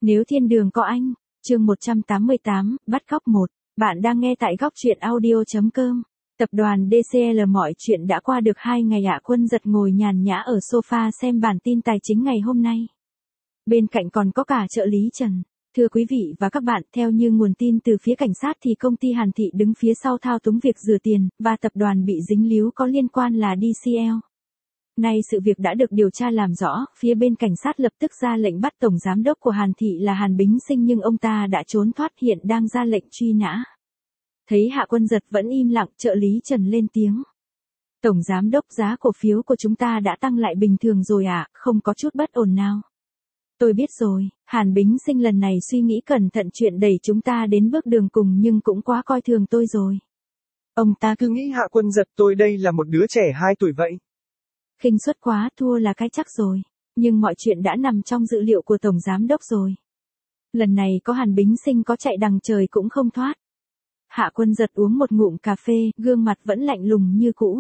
Nếu thiên đường có anh, chương 188, bắt cóc 1. Bạn đang nghe tại góc truyện audio.com. Tập đoàn DCL mọi chuyện đã qua được 2 ngày Hạ Quân Giật ngồi nhàn nhã ở sofa xem bản tin tài chính ngày hôm nay. Bên cạnh còn có cả trợ lý Trần. Thưa quý vị và các bạn, theo như nguồn tin từ phía cảnh sát thì công ty Hàn Thị đứng phía sau thao túng việc rửa tiền, và tập đoàn bị dính líu có liên quan là DCL. Nay sự việc đã được điều tra làm rõ, phía bên cảnh sát lập tức ra lệnh bắt tổng giám đốc của Hàn Thị là Hàn Bính Sinh, nhưng ông ta đã trốn thoát, hiện đang ra lệnh truy nã. Thấy Hạ Quân Giật vẫn im lặng, trợ lý Trần lên tiếng. Tổng giám đốc, giá cổ phiếu của chúng ta đã tăng lại bình thường rồi ạ, không có chút bất ổn nào. Tôi biết rồi, Hàn Bính Sinh lần này suy nghĩ cẩn thận chuyện đẩy chúng ta đến bước đường cùng, nhưng cũng quá coi thường tôi rồi. Ông ta cứ nghĩ Hạ Quân Giật tôi đây là một đứa trẻ 2 tuổi vậy. Khinh suất quá, thua là cái chắc rồi. Nhưng mọi chuyện đã nằm trong dữ liệu của tổng giám đốc rồi. Lần này có Hàn Bính Sinh có chạy đằng trời cũng không thoát. Hạ Quân Giật uống một ngụm cà phê, gương mặt vẫn lạnh lùng như cũ.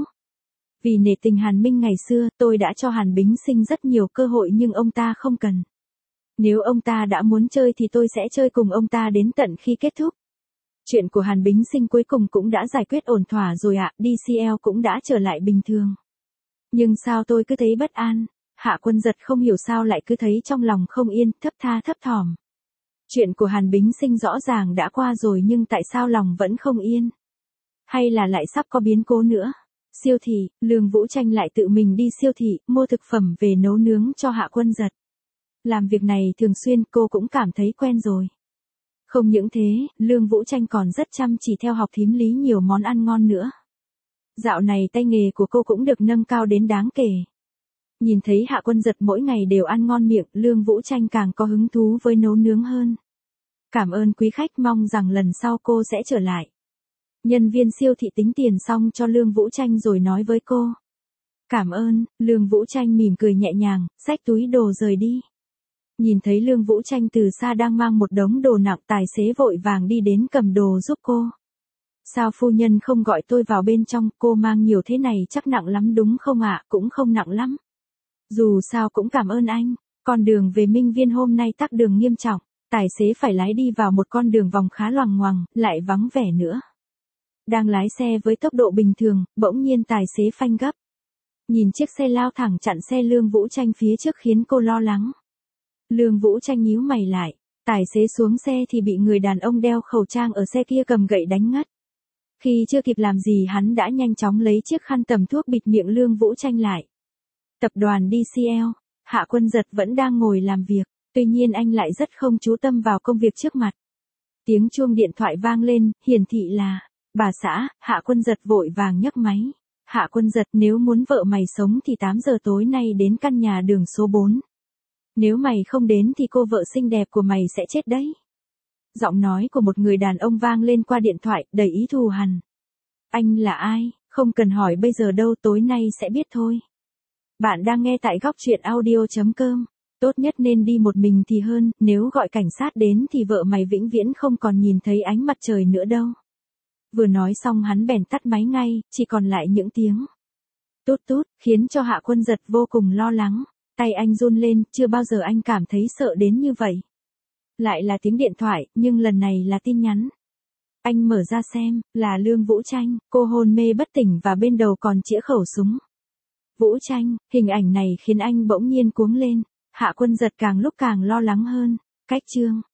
Vì nể tình Hàn Minh ngày xưa, tôi đã cho Hàn Bính Sinh rất nhiều cơ hội nhưng ông ta không cần. Nếu ông ta đã muốn chơi thì tôi sẽ chơi cùng ông ta đến tận khi kết thúc. Chuyện của Hàn Bính Sinh cuối cùng cũng đã giải quyết ổn thỏa rồi ạ, DCL cũng đã trở lại bình thường. Nhưng sao tôi cứ thấy bất an? Hạ Quân Giật không hiểu sao lại cứ thấy trong lòng không yên, thấp tha thấp thỏm. Chuyện của Hàn Bính Sinh rõ ràng đã qua rồi nhưng tại sao lòng vẫn không yên? Hay là lại sắp có biến cố nữa? Siêu thị, Lương Vũ Tranh lại tự mình đi siêu thị, mua thực phẩm về nấu nướng cho Hạ Quân Giật. Làm việc này thường xuyên, cô cũng cảm thấy quen rồi. Không những thế, Lương Vũ Tranh còn rất chăm chỉ theo học thím Lý nhiều món ăn ngon nữa. Dạo này tay nghề của cô cũng được nâng cao đến đáng kể. Nhìn thấy Hạ Quân Giật mỗi ngày đều ăn ngon miệng, Lương Vũ Tranh càng có hứng thú với nấu nướng hơn. Cảm ơn quý khách, mong rằng lần sau cô sẽ trở lại. Nhân viên siêu thị tính tiền xong cho Lương Vũ Tranh rồi nói với cô. Cảm ơn, Lương Vũ Tranh mỉm cười nhẹ nhàng, xách túi đồ rời đi. Nhìn thấy Lương Vũ Tranh từ xa đang mang một đống đồ nặng, tài xế vội vàng đi đến cầm đồ giúp cô. Sao phu nhân không gọi tôi vào bên trong, cô mang nhiều thế này chắc nặng lắm đúng không ạ? Cũng không nặng lắm. Dù sao cũng cảm ơn anh. Con đường về Minh Viên hôm nay tắc đường nghiêm trọng, tài xế phải lái đi vào một con đường vòng khá loằng ngoằng, lại vắng vẻ nữa. Đang lái xe với tốc độ bình thường, bỗng nhiên tài xế phanh gấp. Nhìn chiếc xe lao thẳng chặn xe Lương Vũ Tranh phía trước khiến cô lo lắng. Lương Vũ Tranh nhíu mày lại, tài xế xuống xe thì bị người đàn ông đeo khẩu trang ở xe kia cầm gậy đánh ngất. Khi chưa kịp làm gì hắn đã nhanh chóng lấy chiếc khăn tầm thuốc bịt miệng Lương Vũ Tranh lại. Tập đoàn DCL, Hạ Quân Giật vẫn đang ngồi làm việc, tuy nhiên anh lại rất không chú tâm vào công việc trước mặt. Tiếng chuông điện thoại vang lên, hiển thị là bà xã. Hạ Quân Giật vội vàng nhấc máy. Hạ Quân Giật, nếu muốn vợ mày sống thì 8 giờ tối nay đến căn nhà đường số 4. Nếu mày không đến thì cô vợ xinh đẹp của mày sẽ chết đấy. Giọng nói của một người đàn ông vang lên qua điện thoại, đầy ý thù hằn. Anh là ai? Không cần hỏi bây giờ đâu, tối nay sẽ biết thôi. Bạn đang nghe tại góc truyện audio.com. Tốt nhất nên đi một mình thì hơn, nếu gọi cảnh sát đến thì vợ mày vĩnh viễn không còn nhìn thấy ánh mặt trời nữa đâu. Vừa nói xong hắn bèn tắt máy ngay, chỉ còn lại những tiếng tút tút, khiến cho Hạ Quân Giật vô cùng lo lắng. Tay anh run lên, chưa bao giờ anh cảm thấy sợ đến như vậy. Lại là tiếng điện thoại, nhưng lần này là tin nhắn. Anh mở ra xem, là Lương Vũ Tranh, cô hôn mê bất tỉnh và bên đầu còn chĩa khẩu súng. Vũ Tranh, hình ảnh này khiến anh bỗng nhiên cuống lên. Hạ Quân Giật càng lúc càng lo lắng hơn. Cách chương